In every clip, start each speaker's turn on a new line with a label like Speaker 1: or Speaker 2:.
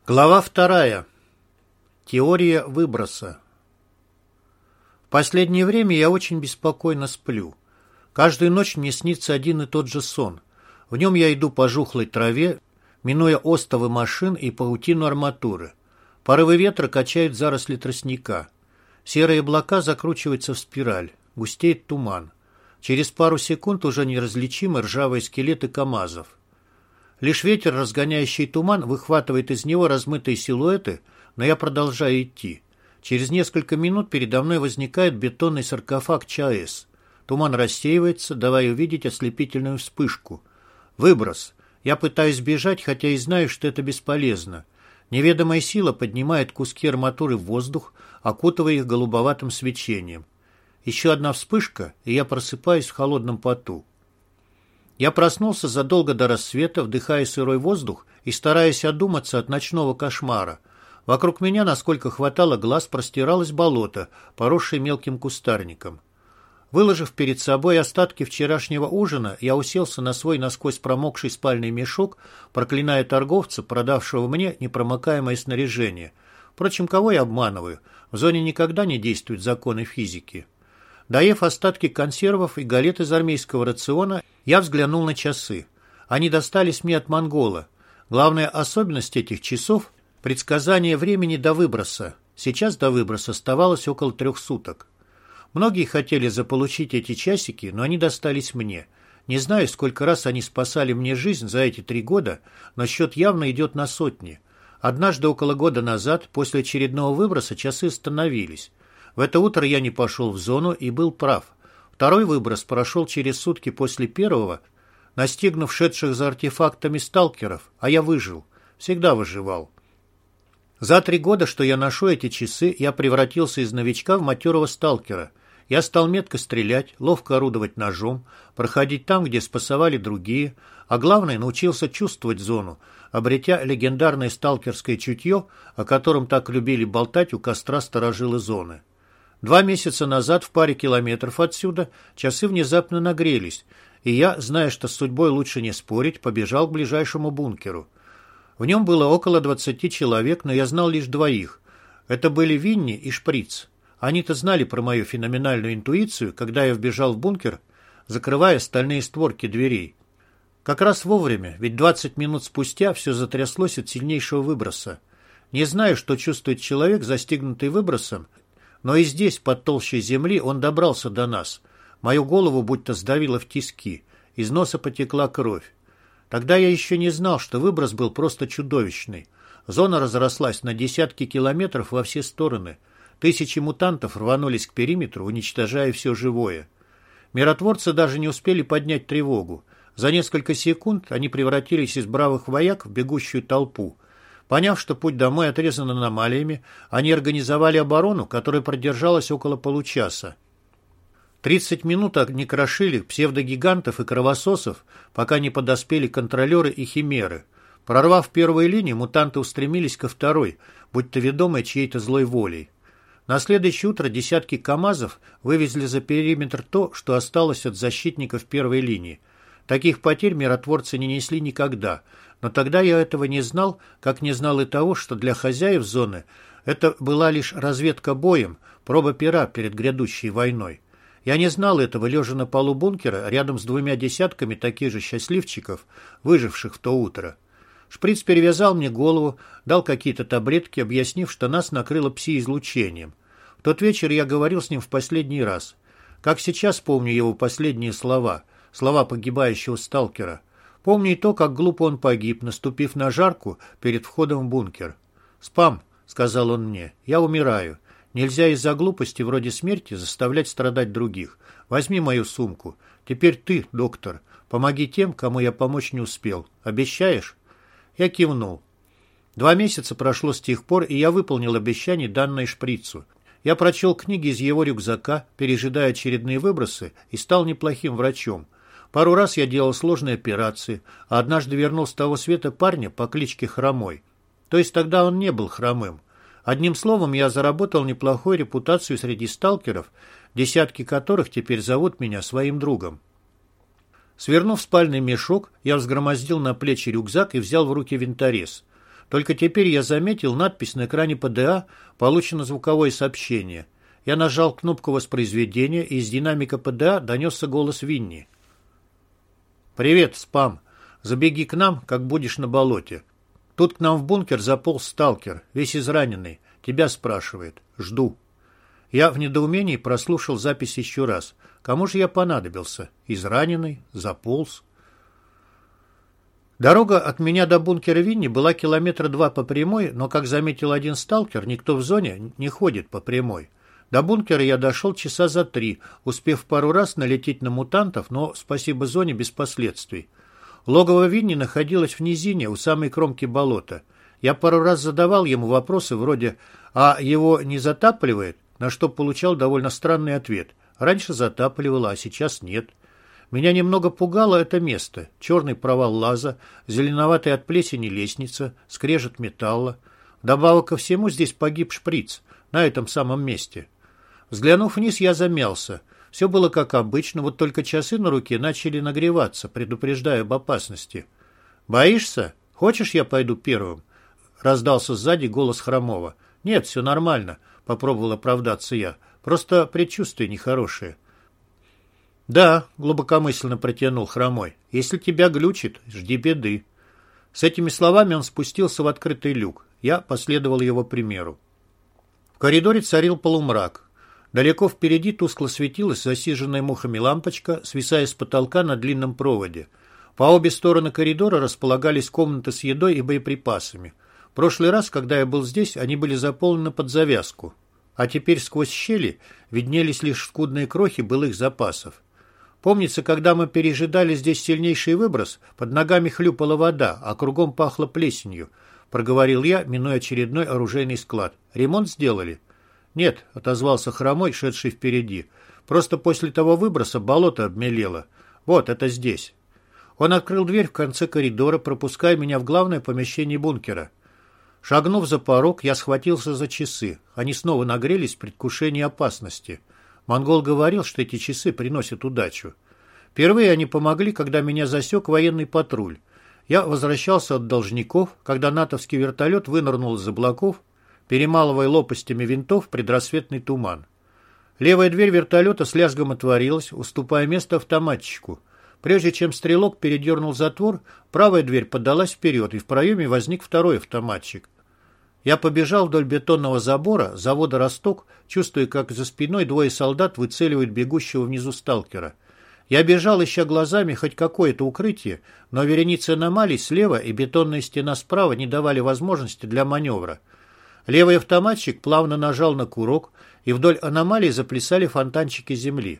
Speaker 1: Глава 2. Теория выброса. В последнее время я очень беспокойно сплю. Каждую ночь мне снится один и тот же сон. В нем я иду по жухлой траве, минуя остовы машин и паутину арматуры. Порывы ветра качают заросли тростника. Серые облака закручиваются в спираль. Густеет туман. Через пару секунд уже неразличимы ржавые скелеты КАМАЗов. Лишь ветер, разгоняющий туман, выхватывает из него размытые силуэты, но я продолжаю идти. Через несколько минут передо мной возникает бетонный саркофаг ЧАЭС. Туман рассеивается, давая увидеть ослепительную вспышку. Выброс. Я пытаюсь бежать, хотя и знаю, что это бесполезно. Неведомая сила поднимает куски арматуры в воздух, окутывая их голубоватым свечением. Еще одна вспышка, и я просыпаюсь в холодном поту. Я проснулся задолго до рассвета, вдыхая сырой воздух и стараясь одуматься от ночного кошмара. Вокруг меня, насколько хватало глаз, простиралось болото, поросшее мелким кустарником. Выложив перед собой остатки вчерашнего ужина, я уселся на свой насквозь промокший спальный мешок, проклиная торговца, продавшего мне непромокаемое снаряжение. Впрочем, кого я обманываю? В зоне никогда не действуют законы физики. Доев остатки консервов и галет из армейского рациона, я взглянул на часы. Они достались мне от монгола. Главная особенность этих часов – предсказание времени до выброса. Сейчас до выброса оставалось около 3 суток. Многие хотели заполучить эти часики, но они достались мне. Не знаю, сколько раз они спасали мне жизнь за эти 3 года, но счет явно идет на сотни. Однажды около года назад, после очередного выброса, часы остановились. В это утро я не пошел в зону и был прав. Второй выброс прошел через сутки после первого, настигнув шедших за артефактами сталкеров, а я выжил. Всегда выживал. За 3 года, что я ношу эти часы, я превратился из новичка в матерого сталкера. Я стал метко стрелять, ловко орудовать ножом, проходить там, где спасовали другие, а главное, научился чувствовать зону, обретя легендарное сталкерское чутье, о котором так любили болтать у костра старожилы зоны. 2 месяца назад в паре километров отсюда часы внезапно нагрелись, и я, зная, что с судьбой лучше не спорить, побежал к ближайшему бункеру. В нем было около 20 человек, но я знал лишь 2. Это были Винни и Шприц. Они-то знали про мою феноменальную интуицию, когда я вбежал в бункер, закрывая стальные створки дверей. Как раз вовремя, ведь 20 минут спустя все затряслось от сильнейшего выброса. Не знаю, что чувствует человек, застигнутый выбросом, но и здесь, под толщей земли, он добрался до нас. Мою голову будто сдавило в тиски. Из носа потекла кровь. Тогда я еще не знал, что выброс был просто чудовищный. Зона разрослась на десятки километров во все стороны. Тысячи мутантов рванулись к периметру, уничтожая все живое. Миротворцы даже не успели поднять тревогу. За несколько секунд они превратились из бравых вояк в бегущую толпу. Поняв, что путь домой отрезан аномалиями, они организовали оборону, которая продержалась около получаса. 30 минут они крошили псевдогигантов и кровососов, пока не подоспели контролеры и химеры. Прорвав первую линию, мутанты устремились ко второй, будто ведомые чьей-то злой волей. На следующее утро десятки КАМАЗов вывезли за периметр то, что осталось от защитников первой линии. Таких потерь миротворцы не несли никогда, но тогда я этого не знал, как не знал и того, что для хозяев зоны это была лишь разведка боем, проба пера перед грядущей войной. Я не знал этого, лежа на полу бункера, рядом с 2 десятками таких же счастливчиков, выживших в то утро. Шприц перевязал мне голову, дал какие-то таблетки, объяснив, что нас накрыло пси-излучением. В тот вечер я говорил с ним в последний раз. Как сейчас помню его последние слова погибающего сталкера. Помню и то, как глупо он погиб, наступив на жарку перед входом в бункер. «Спам», — сказал он мне, — «я умираю. Нельзя из-за глупости вроде смерти заставлять страдать других. Возьми мою сумку. Теперь ты, доктор, помоги тем, кому я помочь не успел. Обещаешь?» Я кивнул. 2 месяца прошло с тех пор, и я выполнил обещание, данное Шприцу. Я прочел книги из его рюкзака, пережидая очередные выбросы, и стал неплохим врачом. Пару раз я делал сложные операции, а однажды вернул с того света парня по кличке Хромой. То есть тогда он не был хромым. Одним словом, я заработал неплохую репутацию среди сталкеров, десятки которых теперь зовут меня своим другом. Свернув спальный мешок, я взгромоздил на плечи рюкзак и взял в руки винторез. Только теперь я заметил надпись на экране ПДА «Получено звуковое сообщение». Я нажал кнопку воспроизведения, и из динамика ПДА донесся голос Винни. «Привет, спам. Забеги к нам, как будешь на болоте. Тут к нам в бункер заполз сталкер, весь израненный. Тебя спрашивает. Жду». Я в недоумении прослушал запись еще раз. Кому же я понадобился? Израненный? Заполз? Дорога от меня до бункера Винни была 2 километра по прямой, но, как заметил один сталкер, никто в зоне не ходит по прямой. До бункера я дошел часа за 3, успев пару раз налететь на мутантов, но, спасибо зоне, без последствий. Логово Винни находилось в низине, у самой кромки болота. Я пару раз задавал ему вопросы вроде «А его не затапливает?», на что получал довольно странный ответ. Раньше затапливало, а сейчас нет. Меня немного пугало это место. Черный провал лаза, зеленоватая от плесени лестница, скрежет металла. Вдобавок ко всему здесь погиб шприц, на этом самом месте. Взглянув вниз, я замялся. Все было как обычно, вот только часы на руке начали нагреваться, предупреждая об опасности. «Боишься? Хочешь, я пойду первым?» Раздался сзади голос Хромова. «Нет, все нормально», — попробовал оправдаться я. «Просто предчувствие нехорошее». «Да», — глубокомысленно протянул Хромой, — «если тебя глючит, жди беды». С этими словами он спустился в открытый люк. Я последовал его примеру. В коридоре царил полумрак. Далеко впереди тускло светилась засиженная мухами лампочка, свисая с потолка на длинном проводе. По обе стороны коридора располагались комнаты с едой и боеприпасами. В прошлый раз, когда я был здесь, они были заполнены под завязку. А теперь сквозь щели виднелись лишь скудные крохи былых запасов. Помнится, когда мы пережидали здесь сильнейший выброс, под ногами хлюпала вода, а кругом пахло плесенью, проговорил я, минуя очередной оружейный склад. Ремонт сделали? Нет, отозвался Хромой, шедший впереди. Просто после того выброса болото обмелело. Вот, это здесь. Он открыл дверь в конце коридора, пропуская меня в главное помещение бункера. Шагнув за порог, я схватился за часы. Они снова нагрелись в предвкушении опасности. Монгол говорил, что эти часы приносят удачу. Впервые они помогли, когда меня засек военный патруль. Я возвращался от должников, когда натовский вертолет вынырнул из облаков, перемалывая лопастями винтов предрассветный туман. Левая дверь вертолета с лязгом отворилась, уступая место автоматчику. Прежде чем стрелок передернул затвор, правая дверь подалась вперед, и в проеме возник второй автоматчик. Я побежал вдоль бетонного забора завода «Росток», чувствуя, как за спиной двое солдат выцеливают бегущего внизу сталкера. Я бежал, ища глазами хоть какое-то укрытие, но вереницы аномалий слева и бетонная стена справа не давали возможности для маневра. Левый автоматчик плавно нажал на курок, и вдоль аномалий заплясали фонтанчики земли.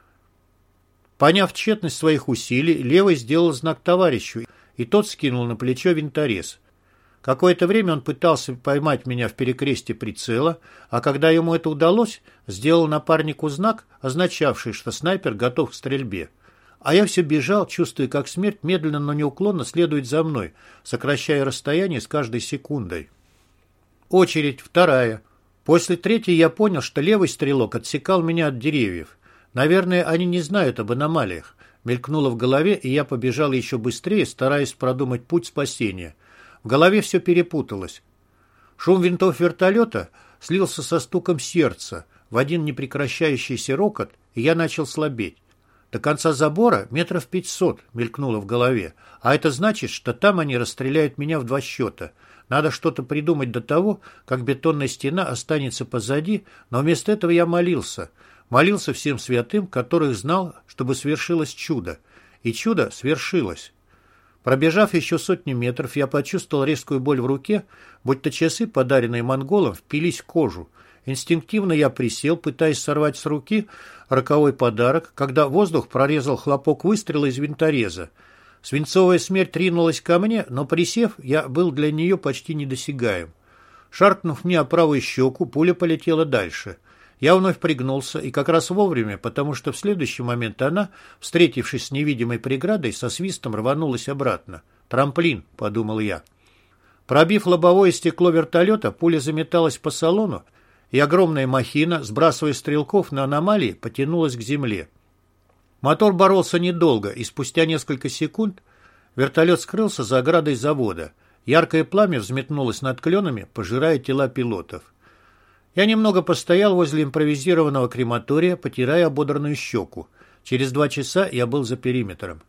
Speaker 1: Поняв тщетность своих усилий, левый сделал знак товарищу, и тот скинул на плечо винторез. Какое-то время он пытался поймать меня в перекрестье прицела, а когда ему это удалось, сделал напарнику знак, означавший, что снайпер готов к стрельбе. А я все бежал, чувствуя, как смерть медленно, но неуклонно следует за мной, сокращая расстояние с каждой секундой. Очередь, вторая. После третьей я понял, что левый стрелок отсекал меня от деревьев. Наверное, они не знают об аномалиях. Мелькнуло в голове, и я побежал еще быстрее, стараясь продумать путь спасения. В голове все перепуталось. Шум винтов вертолета слился со стуком сердца, в один непрекращающийся рокот, и я начал слабеть. До конца забора 500 метров мелькнуло в голове, а это значит, что там они расстреляют меня в 2 счета. Надо что-то придумать до того, как бетонная стена останется позади, но вместо этого я молился. Молился всем святым, которых знал, чтобы свершилось чудо. И чудо свершилось. Пробежав еще 100 метров, я почувствовал резкую боль в руке, будто часы, подаренные монголам, впились в кожу. Инстинктивно я присел, пытаясь сорвать с руки роковой подарок, когда воздух прорезал хлопок выстрела из винтореза. Свинцовая смерть ринулась ко мне, но, присев, я был для нее почти недосягаем. Шаркнув мне о правую щеку, пуля полетела дальше. Я вновь пригнулся, и как раз вовремя, потому что в следующий момент она, встретившись с невидимой преградой, со свистом рванулась обратно. «Трамплин», — подумал я. Пробив лобовое стекло вертолета, пуля заметалась по салону, и огромная махина, сбрасывая стрелков на аномалии, потянулась к земле. Мотор боролся недолго, и спустя несколько секунд вертолет скрылся за оградой завода. Яркое пламя взметнулось над кленами, пожирая тела пилотов. Я немного постоял возле импровизированного крематория, потирая ободранную щеку. Через 2 часа я был за периметром.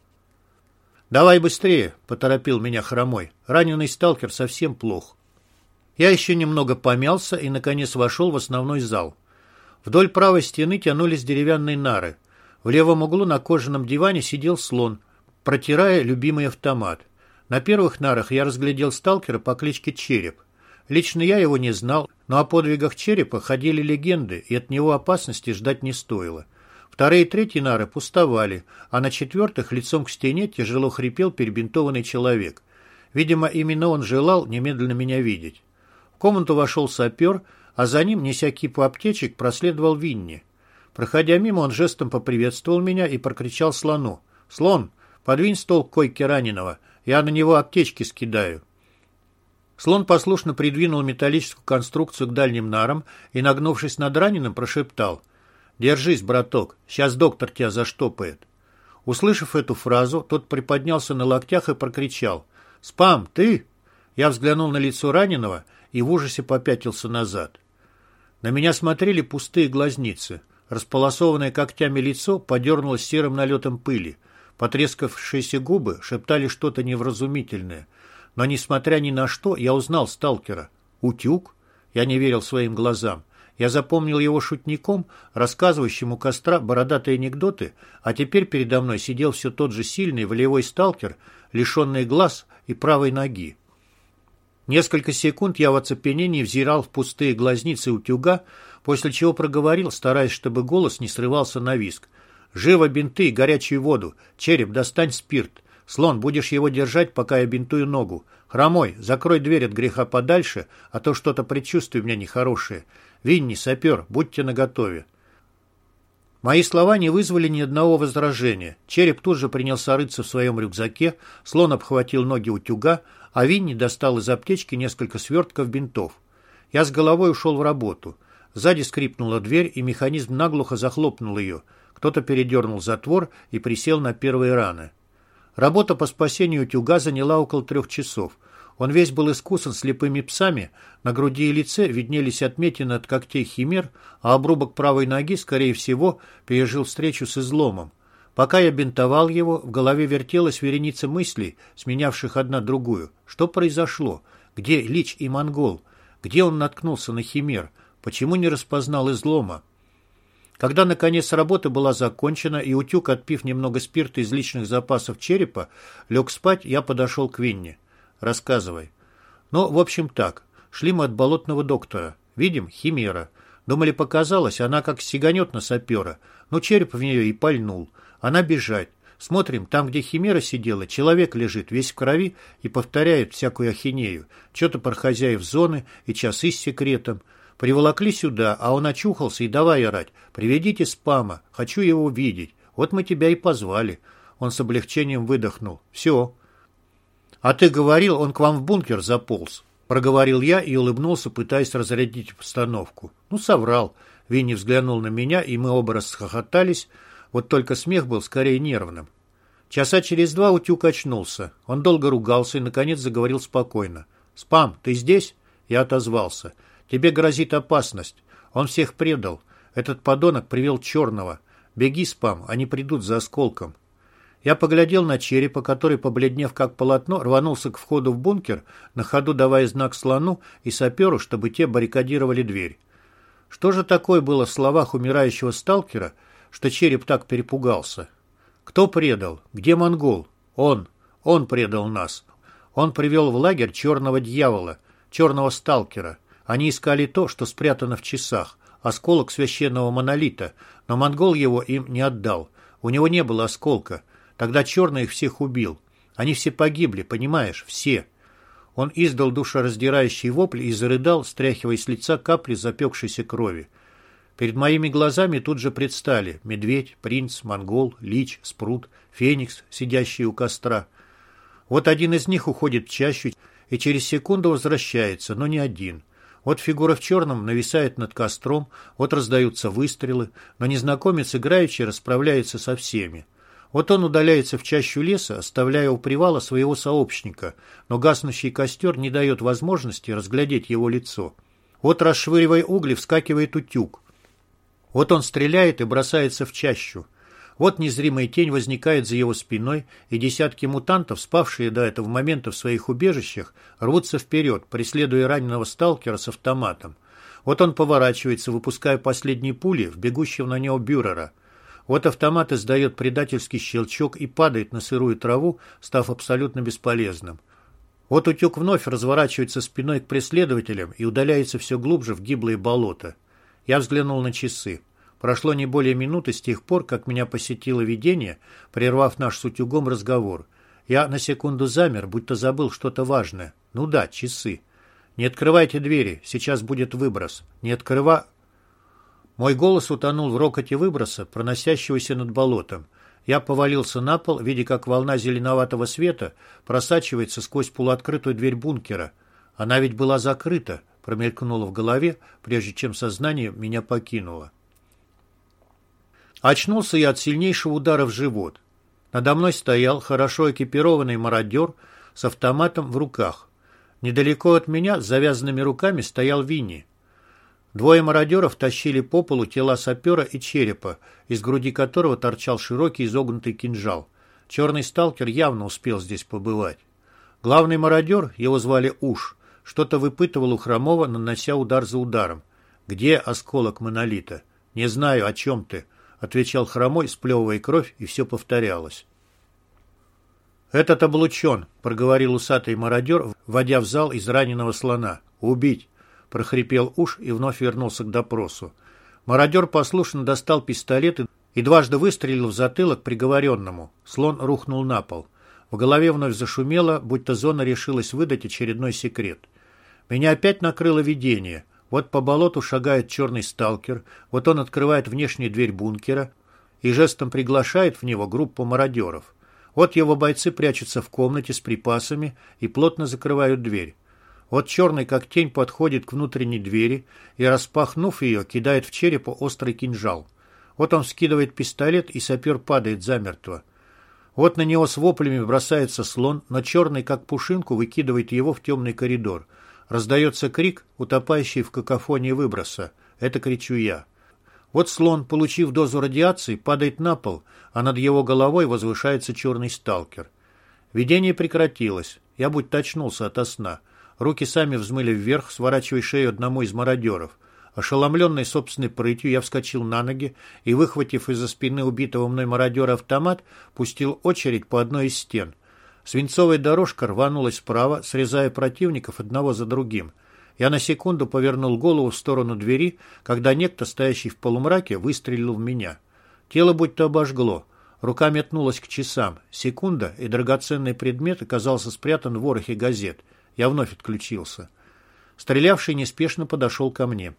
Speaker 1: «Давай быстрее», — поторопил меня Хромой. Раненый сталкер совсем плох. Я еще немного помялся и, наконец, вошел в основной зал. Вдоль правой стены тянулись деревянные нары. В левом углу на кожаном диване сидел слон, протирая любимый автомат. На первых нарах я разглядел сталкера по кличке Череп. Лично я его не знал, но о подвигах Черепа ходили легенды, и от него опасности ждать не стоило. Вторые и третьи нары пустовали, а на четвертых лицом к стене тяжело хрипел перебинтованный человек. Видимо, именно он желал немедленно меня видеть. В комнату вошел сапер, а за ним, неся кипу аптечек, проследовал Винни. Проходя мимо, он жестом поприветствовал меня и прокричал слону: «Слон, подвинь стол к койке раненого, я на него аптечки скидаю». Слон послушно придвинул металлическую конструкцию к дальним нарам и, нагнувшись над раненым, прошептал: «Держись, браток, сейчас доктор тебя заштопает». Услышав эту фразу, тот приподнялся на локтях и прокричал: «Спам, ты?» Я взглянул на лицо раненого и в ужасе попятился назад. На меня смотрели пустые глазницы. Располосованное когтями лицо подернулось серым налетом пыли. Потрескавшиеся губы шептали что-то невразумительное. Но, несмотря ни на что, я узнал сталкера. Утюг? Я не верил своим глазам. Я запомнил его шутником, рассказывающим у костра бородатые анекдоты, а теперь передо мной сидел все тот же сильный волевой сталкер, лишенный глаз и правой ноги. Несколько секунд я в оцепенении взирал в пустые глазницы утюга, после чего проговорил, стараясь, чтобы голос не срывался на визг: «Живо бинты и горячую воду! Череп, достань спирт! Слон, будешь его держать, пока я бинтую ногу! Хромой, закрой дверь от греха подальше, а то что-то предчувствие у меня нехорошее! Винни, сапер, будьте наготове!» Мои слова не вызвали ни одного возражения. Череп тут же принялся рыться в своем рюкзаке, слон обхватил ноги утюга, а Винни достал из аптечки несколько свертков бинтов. Я с головой ушел в работу. Сзади скрипнула дверь, и механизм наглухо захлопнул ее. Кто-то передернул затвор и присел на первые раны. Работа по спасению утюга заняла около 3 часов. Он весь был искусан слепыми псами, на груди и лице виднелись отметины от когтей химер, а обрубок правой ноги, скорее всего, пережил встречу с изломом. Пока я бинтовал его, в голове вертелась вереница мыслей, сменявших одна другую. Что произошло? Где Лич и Монгол? Где он наткнулся на химер? Почему не распознал излома? Когда, наконец, работа была закончена, и утюг, отпив немного спирта из личных запасов Черепа, лег спать, я подошел к Винни. «Рассказывай». «Ну, в общем, так. Шли мы от болотного доктора. Видим, химера. Думали, показалось, она как сиганет на сапера. Но Череп в нее и пальнул. Она бежать. Смотрим, там, где химера сидела, человек лежит, весь в крови, и повторяет всякую ахинею. Что-то про хозяев зоны и часы с секретом. Приволокли сюда, а он очухался и давай орать: «Приведите спама, хочу его видеть. Вот мы тебя и позвали». Он с облегчением выдохнул. «Все». «А ты говорил, он к вам в бункер заполз», — проговорил я и улыбнулся, пытаясь разрядить обстановку. «Ну, соврал». Винни взглянул на меня, и мы оба расхохотались, вот только смех был скорее нервным. Часа через 2 утюг очнулся. Он долго ругался и, наконец, заговорил спокойно. «Спам, ты здесь?» Я отозвался. «Тебе грозит опасность. Он всех предал. Этот подонок привел черного. Беги, Спам, они придут за осколком». Я поглядел на Черепа, который, побледнев как полотно, рванулся к входу в бункер, на ходу давая знак слону и саперу, чтобы те баррикадировали дверь. Что же такое было в словах умирающего сталкера, что Череп так перепугался? Кто предал? Где Монгол? Он предал нас. Он привел в лагерь черного дьявола, черного сталкера. Они искали то, что спрятано в часах, осколок священного монолита, но Монгол его им не отдал. У него не было осколка. Тогда черный их всех убил. Они все погибли, понимаешь? Все. Он издал душераздирающий вопль и зарыдал, стряхивая с лица капли запекшейся крови. Перед моими глазами тут же предстали медведь, принц, монгол, лич, спрут, феникс, сидящий у костра. Вот один из них уходит в чащу и через секунду возвращается, но не один. Вот фигура в черном нависает над костром, вот раздаются выстрелы, но незнакомец играючи расправляется со всеми. Вот он удаляется в чащу леса, оставляя у привала своего сообщника, но гаснущий костер не дает возможности разглядеть его лицо. Вот, расшвыривая угли, вскакивает утюг. Вот он стреляет и бросается в чащу. Вот незримая тень возникает за его спиной, и десятки мутантов, спавшие до этого момента в своих убежищах, рвутся вперед, преследуя раненого сталкера с автоматом. Вот он поворачивается, выпуская последние пули в бегущего на него Бюрера. Вот автомат издает предательский щелчок и падает на сырую траву, став абсолютно бесполезным. Вот утюг вновь разворачивается спиной к преследователям и удаляется все глубже в гиблые болота. Я взглянул на часы. Прошло не более минуты с тех пор, как меня посетило видение, прервав наш с утюгом разговор. Я на секунду замер, будто забыл что-то важное. Ну да, часы. «Не открывайте двери, сейчас будет выброс. Не открыва...» Мой голос утонул в рокоте выброса, проносящегося над болотом. Я повалился на пол, видя, как волна зеленоватого света просачивается сквозь полуоткрытую дверь бункера. Она ведь была закрыта, промелькнуло в голове, прежде чем сознание меня покинуло. Очнулся я от сильнейшего удара в живот. Надо мной стоял хорошо экипированный мародер с автоматом в руках. Недалеко от меня с завязанными руками стоял Винни. Двое мародеров тащили по полу тела сапера и черепа, из груди которого торчал широкий изогнутый кинжал. Черный сталкер явно успел здесь побывать. Главный мародер, его звали Уж, что-то выпытывал у Хромова, нанося удар за ударом. «Где осколок монолита?» «Не знаю, о чем ты», — отвечал Хромой, сплевывая кровь, и все повторялось. «Этот облучен», — проговорил усатый мародер, вводя в зал израненного слона. «Убить», — прохрипел Уж и вновь вернулся к допросу. Мародер послушно достал пистолет и дважды выстрелил в затылок приговоренному. Слон рухнул на пол. В голове вновь зашумело, будто зона решилась выдать очередной секрет. Меня опять накрыло видение. Вот по болоту шагает черный сталкер, вот он открывает внешнюю дверь бункера и жестом приглашает в него группу мародеров. Вот его бойцы прячутся в комнате с припасами и плотно закрывают дверь. Вот черный, как тень, подходит к внутренней двери и, распахнув ее, кидает в черепа острый кинжал. Вот он вскидывает пистолет, и сапер падает замертво. Вот на него с воплями бросается слон, но черный, как пушинку, выкидывает его в темный коридор. Раздается крик, утопающий в какофонии выброса. Это кричу я. Вот слон, получив дозу радиации, падает на пол, а над его головой возвышается черный сталкер. Видение прекратилось. Я будто очнулся ото сна. Руки сами взмыли вверх, сворачивая шею одному из мародеров. Ошеломленный собственной прытью, я вскочил на ноги и, выхватив из-за спины убитого мной мародера автомат, пустил очередь по одной из стен. Свинцовая дорожка рванулась вправо, срезая противников одного за другим. Я на секунду повернул голову в сторону двери, когда некто, стоящий в полумраке, выстрелил в меня. Тело будто обожгло. Рука метнулась к часам. Секунда, и драгоценный предмет оказался спрятан в ворохе газет. Я вновь отключился. Стрелявший неспешно подошел ко мне.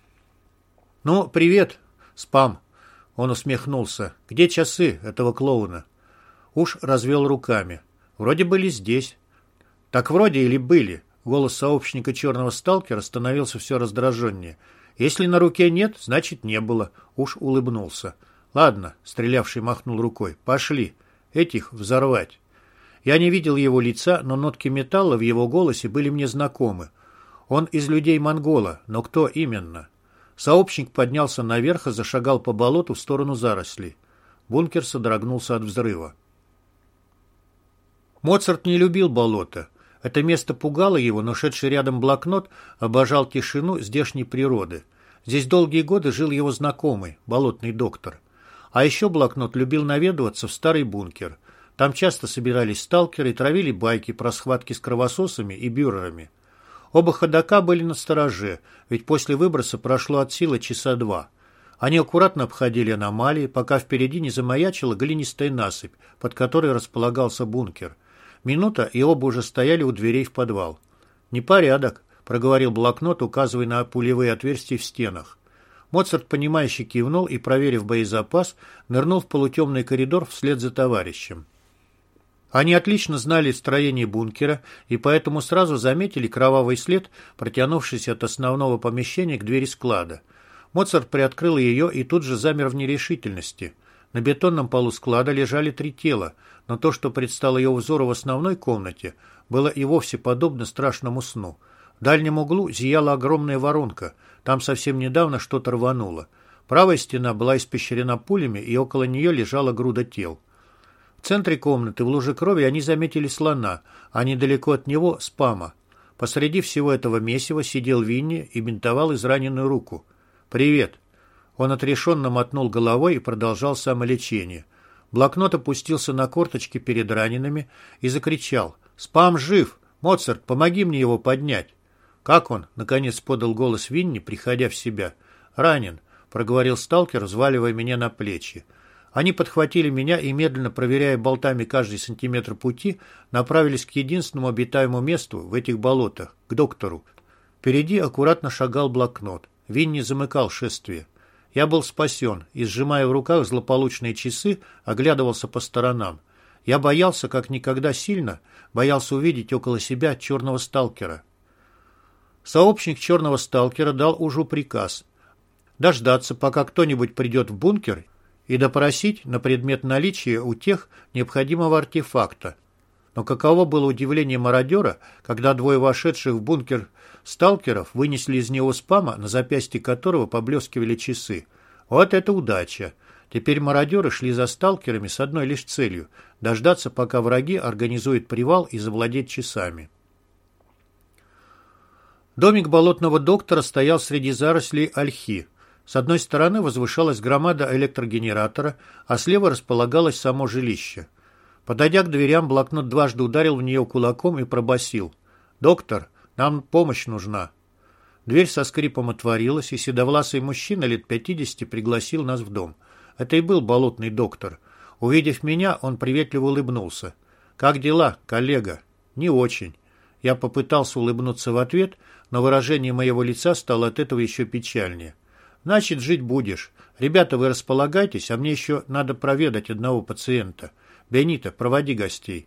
Speaker 1: «Ну, привет, спам!» Он усмехнулся. «Где часы этого клоуна?» Уж развел руками. «Вроде были здесь». «Так вроде или были?» Голос сообщника черного сталкера становился все раздраженнее. «Если на руке нет, значит не было». Уж улыбнулся. «Ладно», — стрелявший махнул рукой. «Пошли. Этих взорвать». Я не видел его лица, но нотки металла в его голосе были мне знакомы. Он из людей Монгола, но кто именно? Сообщник поднялся наверх и зашагал по болоту в сторону зарослей. Бункер содрогнулся от взрыва. Моцарт не любил болото. Это место пугало его, но шедший рядом блокнот обожал тишину здешней природы. Здесь долгие годы жил его знакомый, болотный доктор. А еще блокнот любил наведываться в старый бункер. Там часто собирались сталкеры и травили байки про схватки с кровососами и бюрерами. Оба ходока были настороже, ведь после выброса прошло от силы часа 2. Они аккуратно обходили аномалии, пока впереди не замаячила глинистая насыпь, под которой располагался бункер. Минута, и оба уже стояли у дверей в подвал. «Непорядок», — проговорил блокнот, указывая на пулевые отверстия в стенах. Моцарт, понимающе кивнул и, проверив боезапас, нырнул в полутемный коридор вслед за товарищем. Они отлично знали строение бункера и поэтому сразу заметили кровавый след, протянувшийся от основного помещения к двери склада. Моцарт приоткрыл ее и тут же замер в нерешительности. На бетонном полу склада лежали 3 тела, но то, что предстало его взору в основной комнате, было и вовсе подобно страшному сну. В дальнем углу зияла огромная воронка, там совсем недавно что-то рвануло. Правая стена была испещрена пулями, и около нее лежала груда тел. В центре комнаты, в луже крови, они заметили слона, а недалеко от него – спама. Посреди всего этого месива сидел Винни и бинтовал израненную руку. «Привет!» Он отрешенно мотнул головой и продолжал самолечение. Блокнот опустился на корточки перед ранеными и закричал: «Спам жив! Моцарт, помоги мне его поднять!» «Как он?» — наконец подал голос Винни, приходя в себя. «Ранен», — проговорил сталкер, взваливая меня на плечи. Они подхватили меня и, медленно проверяя болтами каждый сантиметр пути, направились к единственному обитаемому месту в этих болотах, к доктору. Впереди аккуратно шагал блокнот. Винни замыкал шествие. Я был спасен и, сжимая в руках злополучные часы, оглядывался по сторонам. Я боялся, как никогда сильно, боялся увидеть около себя черного сталкера. Сообщник черного сталкера дал Ужу приказ дождаться, пока кто-нибудь придет в бункер, и допросить на предмет наличия у тех необходимого артефакта. Но каково было удивление мародера, когда 2 вошедших в бункер сталкеров вынесли из него спама, на запястье которого поблескивали часы. Вот это удача! Теперь мародеры шли за сталкерами с одной лишь целью – дождаться, пока враги организуют привал и завладеть часами. Домик болотного доктора стоял среди зарослей ольхи. С одной стороны возвышалась громада электрогенератора, а слева располагалось само жилище. Подойдя к дверям, блокнот дважды ударил в нее кулаком и пробасил: «Доктор, нам помощь нужна». Дверь со скрипом отворилась, и седовласый мужчина лет 50 пригласил нас в дом. Это и был болотный доктор. Увидев меня, он приветливо улыбнулся. «Как дела, коллега?» «Не очень». Я попытался улыбнуться в ответ, но выражение моего лица стало от этого еще печальнее. «Значит, жить будешь. Ребята, вы располагайтесь, а мне еще надо проведать одного пациента. Бенито, проводи гостей».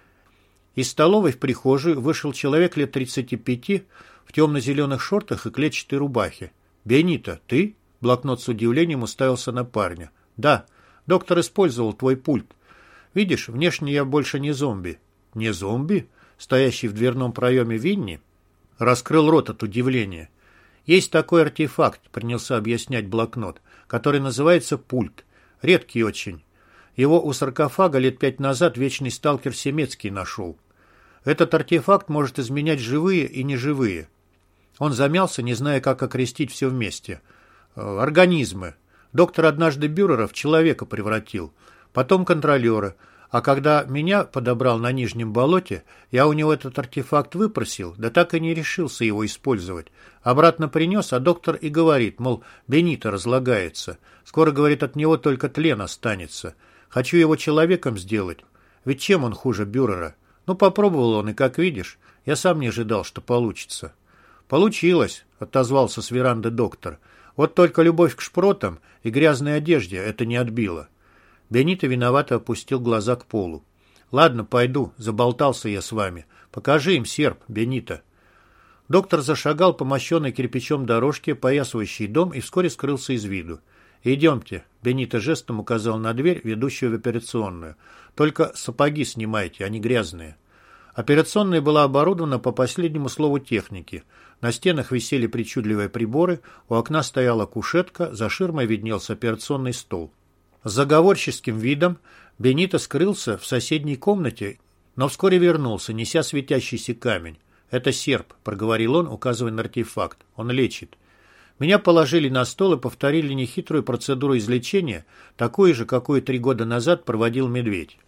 Speaker 1: Из столовой в прихожую вышел человек лет 35 в темно-зеленых шортах и клетчатой рубахе. «Бенито, ты?» Блокнот с удивлением уставился на парня. «Да, доктор использовал твой пульт. Видишь, внешне я больше не зомби». «Не зомби?» Стоящий в дверном проеме Винни раскрыл рот от удивления. «Есть такой артефакт», — принялся объяснять блокнот, который называется пульт. Редкий очень. Его у саркофага лет 5 назад вечный сталкер Семецкий нашел. Этот артефакт может изменять живые и неживые. Он замялся, не зная, как окрестить все вместе. Организмы. Доктор однажды Бюрера в человека превратил, потом контролера. А когда меня подобрал на Нижнем болоте, я у него этот артефакт выпросил, да так и не решился его использовать. Обратно принес, а доктор и говорит, мол, Бенито разлагается. Скоро, говорит, от него только тлен останется. Хочу его человеком сделать. Ведь чем он хуже Бюрера? Ну, попробовал он, и, как видишь, я сам не ожидал, что получится». «Получилось», — отозвался с веранды доктор. «Вот только любовь к шпротам и грязной одежде это не отбило». Бенито виновато опустил глаза к полу. «Ладно, пойду, заболтался я с вами. Покажи им серп, Бенито». Доктор зашагал по мощенной кирпичом дорожке, поясывающей дом, и вскоре скрылся из виду. «Идемте», — Бенито жестом указал на дверь, ведущую в операционную. «Только сапоги снимайте, они грязные». Операционная была оборудована по последнему слову техники. На стенах висели причудливые приборы, у окна стояла кушетка, за ширмой виднелся операционный стол. С заговорческим видом Бенито скрылся в соседней комнате, но вскоре вернулся, неся светящийся камень. «Это серп», — проговорил он, указывая на артефакт. «Он лечит». Меня положили на стол и повторили нехитрую процедуру излечения, такую же, какую 3 года назад проводил медведь.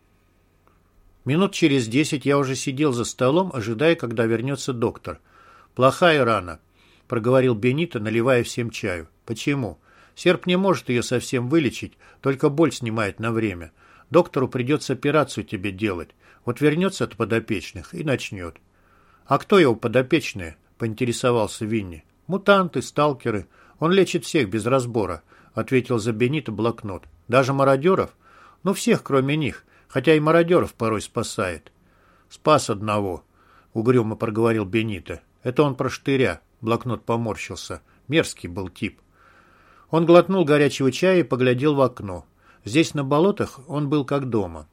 Speaker 1: Минут через 10 я уже сидел за столом, ожидая, когда вернется доктор. «Плохая рана», — проговорил Бенито, наливая всем чаю. «Почему?» «Серп не может ее совсем вылечить, только боль снимает на время. Доктору придется операцию тебе делать. Вот вернется от подопечных и начнет». «А кто его подопечные?» — поинтересовался Винни. «Мутанты, сталкеры. Он лечит всех без разбора», — ответил за Бенито блокнот. «Даже мародеров?» «Ну, всех, кроме них, хотя и мародеров порой спасает». «Спас одного», — угрюмо проговорил Бенито. «Это он про штыря», — блокнот поморщился. Мерзкий был тип. Он глотнул горячего чая и поглядел в окно. Здесь, на болотах, он был как дома.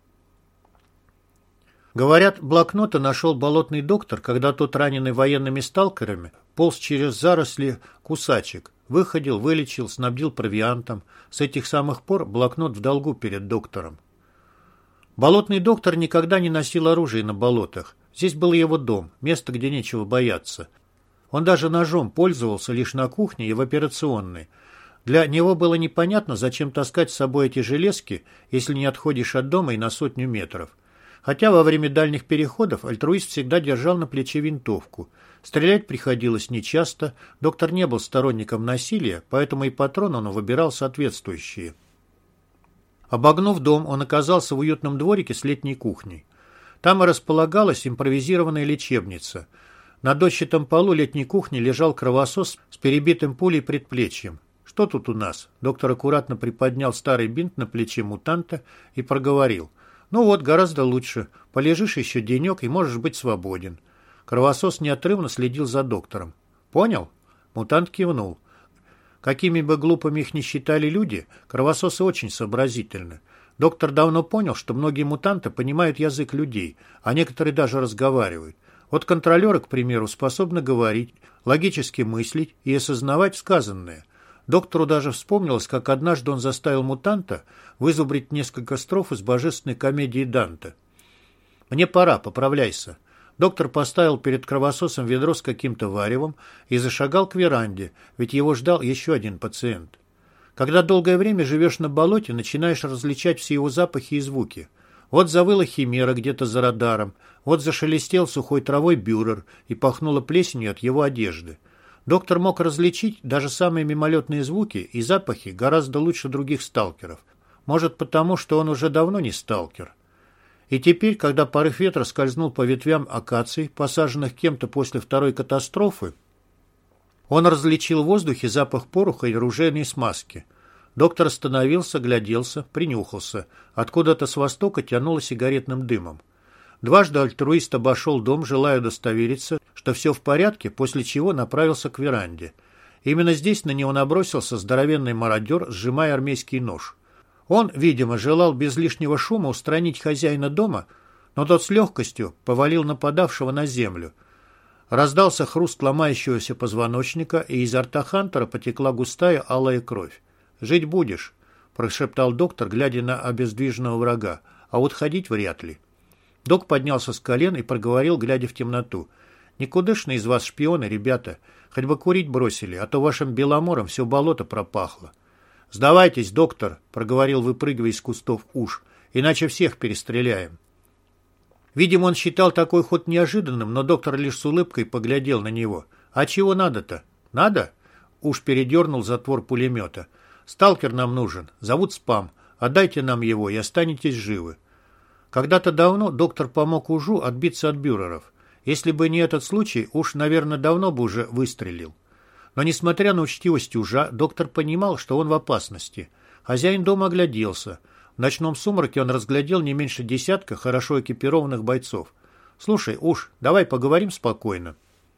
Speaker 1: Говорят, блокнота нашел болотный доктор, когда тот, раненый военными сталкерами, полз через заросли кусачек. Выходил, вылечил, снабдил провиантом. С этих самых пор блокнот в долгу перед доктором. Болотный доктор никогда не носил оружие на болотах. Здесь был его дом, место, где нечего бояться. Он даже ножом пользовался лишь на кухне и в операционной. Для него было непонятно, зачем таскать с собой эти железки, если не отходишь от дома и на 100 метров. Хотя во время дальних переходов альтруист всегда держал на плече винтовку. Стрелять приходилось нечасто, доктор не был сторонником насилия, поэтому и патроны он выбирал соответствующие. Обогнув дом, он оказался в уютном дворике с летней кухней. Там и располагалась импровизированная лечебница. На дощатом полу летней кухни лежал кровосос с перебитым пулей предплечьем. «Что тут у нас?» Доктор аккуратно приподнял старый бинт на плече мутанта и проговорил. «Ну вот, гораздо лучше. Полежишь еще денек и можешь быть свободен». Кровосос неотрывно следил за доктором. «Понял?» Мутант кивнул. Какими бы глупыми их ни считали люди, кровососы очень сообразительны. Доктор давно понял, что многие мутанты понимают язык людей, а некоторые даже разговаривают. Вот контролеры, к примеру, способны говорить, логически мыслить и осознавать сказанное. Доктору даже вспомнилось, как однажды он заставил мутанта вызубрить несколько строф из божественной комедии Данте. «Мне пора, поправляйся». Доктор поставил перед кровососом ведро с каким-то варевом и зашагал к веранде, ведь его ждал еще один пациент. Когда долгое время живешь на болоте, начинаешь различать все его запахи и звуки. Вот завыла химера где-то за радаром, вот зашелестел сухой травой бюрер и пахнуло плесенью от его одежды. Доктор мог различить даже самые мимолетные звуки и запахи гораздо лучше других сталкеров. Может, потому, что он уже давно не сталкер. И теперь, когда порыв ветра скользнул по ветвям акаций, посаженных кем-то после второй катастрофы, он различил в воздухе запах пороха и оружейной смазки. Доктор остановился, гляделся, принюхался. Откуда-то с востока тянуло сигаретным дымом. Дважды альтруист обошел дом, желая удостовериться, что все в порядке, после чего направился к веранде. Именно здесь на него набросился здоровенный мародер, сжимая армейский нож. Он, видимо, желал без лишнего шума устранить хозяина дома, но тот с легкостью повалил нападавшего на землю. Раздался хруст ломающегося позвоночника, и изо рта Хантера потекла густая алая кровь. «Жить будешь», – прошептал доктор, глядя на обездвиженного врага, – «а вот ходить вряд ли». Док поднялся с колен и проговорил, глядя в темноту. «Никудышные из вас шпионы, ребята. Хоть бы курить бросили, а то вашим беломором все болото пропахло». «Сдавайтесь, доктор», — проговорил, выпрыгивая из кустов уж, — «иначе всех перестреляем». Видимо, он считал такой ход неожиданным, но доктор лишь с улыбкой поглядел на него. «А чего надо-то?» «Надо?» Уж передернул затвор пулемета. «Сталкер нам нужен. Зовут Спам. Отдайте нам его и останетесь живы». Когда-то давно доктор помог Ужу отбиться от бюреров. Если бы не этот случай, Уж, наверное, давно бы уже выстрелил. Но, несмотря на учтивость Ужа, доктор понимал, что он в опасности. Хозяин дома огляделся. В ночном сумраке он разглядел не меньше десятка хорошо экипированных бойцов. «Слушай, Уж, давай поговорим спокойно».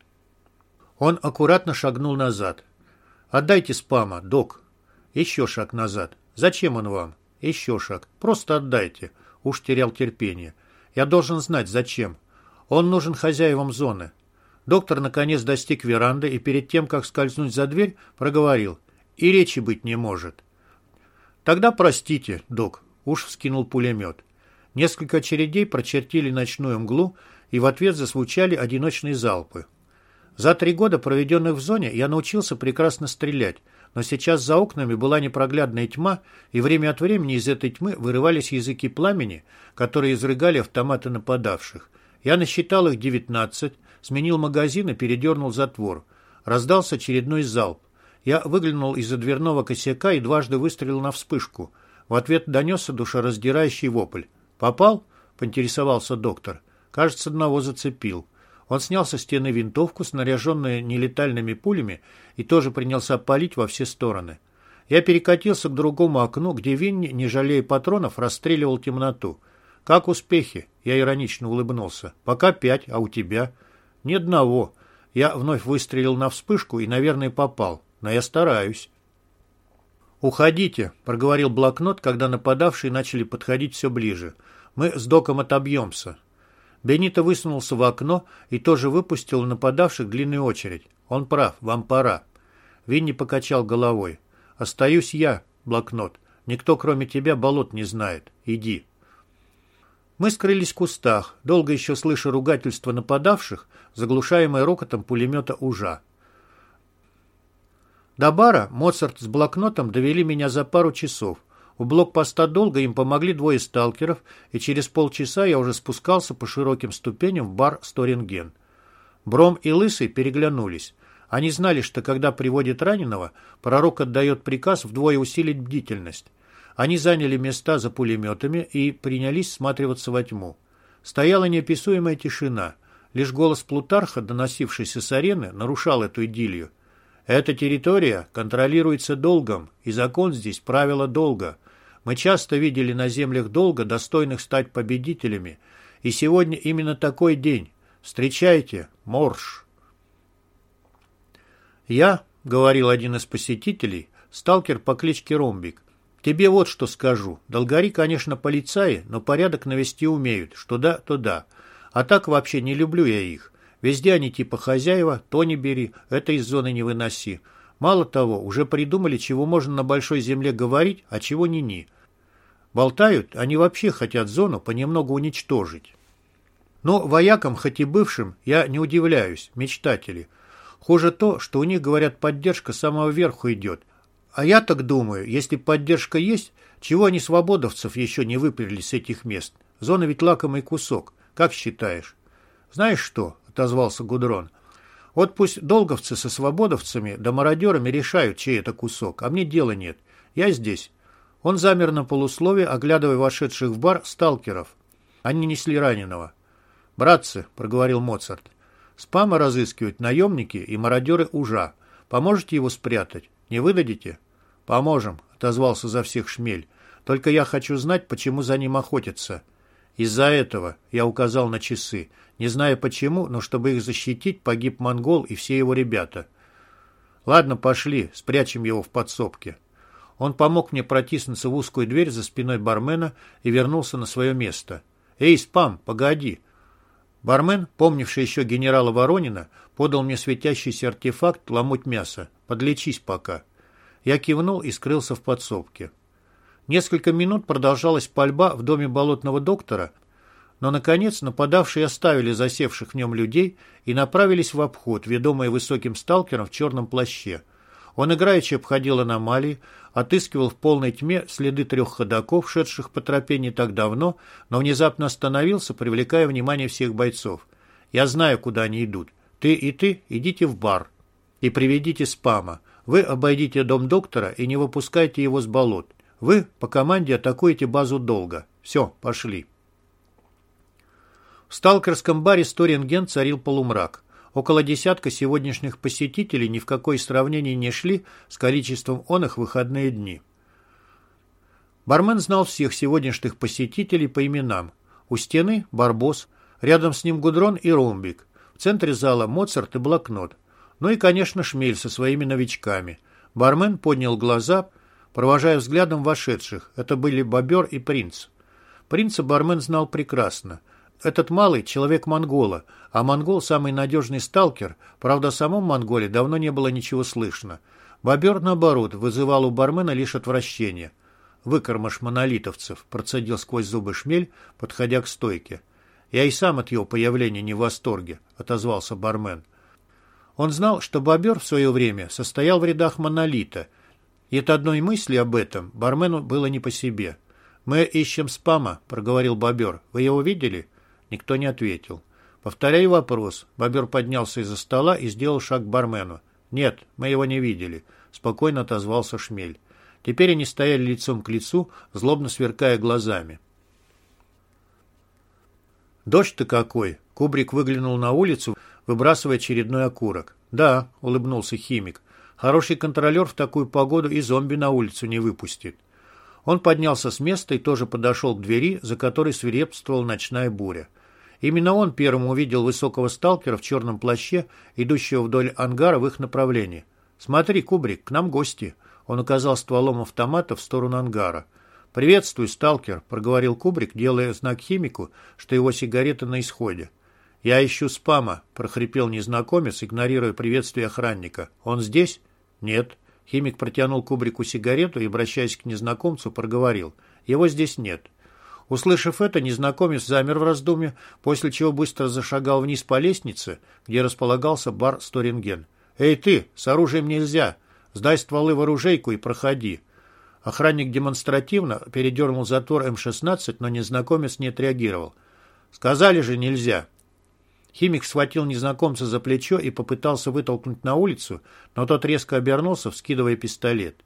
Speaker 1: Он аккуратно шагнул назад. «Отдайте Спама, док». Еще шаг назад. «Зачем он вам?» Еще шаг. «Просто отдайте». Уж терял терпение. «Я должен знать, зачем. Он нужен хозяевам зоны». Доктор наконец достиг веранды и перед тем, как скользнуть за дверь, проговорил. «И речи быть не может». «Тогда простите, док», — уж вскинул пулемет. Несколько очередей прочертили ночную мглу, и в ответ зазвучали одиночные залпы. За 3 года, проведенных в зоне, я научился прекрасно стрелять, но сейчас за окнами была непроглядная тьма, и время от времени из этой тьмы вырывались языки пламени, которые изрыгали автоматы нападавших. Я насчитал их 19, сменил магазин и передернул затвор. Раздался очередной залп. Я выглянул из-за дверного косяка и дважды выстрелил на вспышку. В ответ донесся душераздирающий вопль. «Попал?» — поинтересовался доктор. «Кажется, одного зацепил». Он снял со стены винтовку, снаряженную нелетальными пулями, и тоже принялся палить во все стороны. Я перекатился к другому окну, где Винни, не жалея патронов, расстреливал темноту. «Как успехи?» — я иронично улыбнулся. «Пока 5, а у тебя?» «Ни одного». Я вновь выстрелил на вспышку и, наверное, попал. Но я стараюсь. «Уходите», — проговорил блокнот, когда нападавшие начали подходить все ближе. «Мы с доком отобьемся». Бенито высунулся в окно и тоже выпустил на нападавших длинную очередь. «Он прав, вам пора». Винни покачал головой. «Остаюсь я, блокнот. Никто, кроме тебя, болот не знает. Иди». Мы скрылись в кустах, долго еще слыша ругательства нападавших, заглушаемое рокотом пулемета «Ужа». До бара Моцарт с блокнотом довели меня за пару часов. У блокпоста долго им помогли двое сталкеров, и через полчаса я уже спускался по широким ступеням в бар «Сторинген». Бром и Лысый переглянулись. Они знали, что когда приводят раненого, пророк отдает приказ вдвое усилить бдительность. Они заняли места за пулеметами и принялись всматриваться во тьму. Стояла неописуемая тишина. Лишь голос Плутарха, доносившийся с арены, нарушал эту идиллию. «Эта территория контролируется долгом, и закон здесь правило долга. Мы часто видели на землях долга достойных стать победителями, и сегодня именно такой день. Встречайте, Морж!» «Я, — говорил один из посетителей, сталкер по кличке Ромбик, — тебе вот что скажу. Долгари, конечно, полицаи, но порядок навести умеют. Что да, то да. А так вообще не люблю я их. Везде они типа хозяева, то не бери, это из зоны не выноси. Мало того, уже придумали, чего можно на большой земле говорить, а чего ни-ни. Болтают, они вообще хотят зону понемногу уничтожить. Но воякам, хоть и бывшим, я не удивляюсь, мечтатели. Хуже то, что у них, говорят, поддержка с самого верху идет. А я так думаю, если поддержка есть, чего они свободовцев еще не выперли с этих мест? Зона ведь лакомый кусок. Как считаешь? Знаешь что? — отозвался Гудрон. Вот пусть долговцы со свободовцами да мародерами решают, чей это кусок, а мне дела нет. Я здесь. Он замер на полуслове, оглядывая вошедших в бар сталкеров. Они несли раненого. «Братцы», — проговорил Моцарт, — «Спама разыскивают наемники и мародеры Ужа. Поможете его спрятать? Не выдадите?» «Поможем», — отозвался за всех Шмель. «Только я хочу знать, почему за ним охотятся». «Из-за этого», — я указал на часы. Не зная почему, но чтобы их защитить, погиб монгол и все его ребята. «Ладно, пошли, спрячем его в подсобке». Он помог мне протиснуться в узкую дверь за спиной бармена и вернулся на свое место. «Эй, Спам, погоди!» Бармен, помнивший еще генерала Воронина, подал мне светящийся артефакт ломоть мяса. «Подлечись пока». Я кивнул и скрылся в подсобке. Несколько минут продолжалась пальба в доме болотного доктора, но, наконец, нападавшие оставили засевших в нем людей и направились в обход, ведомые высоким сталкером в черном плаще. Он играючи обходил аномалии, отыскивал в полной тьме следы 3 ходоков, шедших по тропе не так давно, но внезапно остановился, привлекая внимание всех бойцов. «Я знаю, куда они идут. Ты и ты идите в бар и приведите Спама. Вы обойдите дом доктора и не выпускайте его с болот. Вы по команде атакуете базу долго. Все, пошли». В сталкерском баре «Сторинген» царил полумрак. Около десятка сегодняшних посетителей ни в какое сравнение не шли с количеством оных выходные дни. Бармен знал всех сегодняшних посетителей по именам. У стены – Барбос, рядом с ним Гудрон и Ромбик. В центре зала Моцарт и блокнот. Ну и, конечно, Шмель со своими новичками. Бармен поднял глаза, провожая взглядом вошедших. Это были Бобер и Принц. Принца бармен знал прекрасно. Этот малый – человек монгола, а монгол – самый надежный сталкер, правда, о самом монголе давно не было ничего слышно. Бобер, наоборот, вызывал у бармена лишь отвращение. «Выкормыш монолитовцев», – процедил сквозь зубы Шмель, подходя к стойке. «Я и сам от его появления не в восторге», – отозвался бармен. Он знал, что Бобер в свое время состоял в рядах монолита, и от одной мысли об этом бармену было не по себе. «Мы ищем Спама», – проговорил Бобер. «Вы его видели?» Никто не ответил. «Повторяю вопрос». Бобер поднялся из-за стола и сделал шаг к бармену. «Нет, мы его не видели», – спокойно отозвался Шмель. Теперь они стояли лицом к лицу, злобно сверкая глазами. «Дождь-то какой!» – Кубрик выглянул на улицу, выбрасывая очередной окурок. «Да», – улыбнулся химик, – «хороший контролер в такую погоду и зомби на улицу не выпустит». Он поднялся с места и тоже подошел к двери, за которой свирепствовала ночная буря. Именно он первым увидел высокого сталкера в черном плаще, идущего вдоль ангара в их направлении. «Смотри, Кубрик, к нам гости». Он указал стволом автомата в сторону ангара. «Приветствую, сталкер», — проговорил Кубрик, делая знак химику, что его сигарета на исходе. «Я ищу спама», — прохрипел незнакомец, игнорируя приветствие охранника. «Он здесь?» «Нет». Химик протянул Кубрику сигарету и, обращаясь к незнакомцу, проговорил. «Его здесь нет». Услышав это, незнакомец замер в раздумье, после чего быстро зашагал вниз по лестнице, где располагался бар «Сторинген». «Эй ты, с оружием нельзя! Сдай стволы в оружейку и проходи!» Охранник демонстративно передернул затвор М-16, но незнакомец не отреагировал. «Сказали же, нельзя!» Химик схватил незнакомца за плечо и попытался вытолкнуть на улицу, но тот резко обернулся, вскидывая пистолет.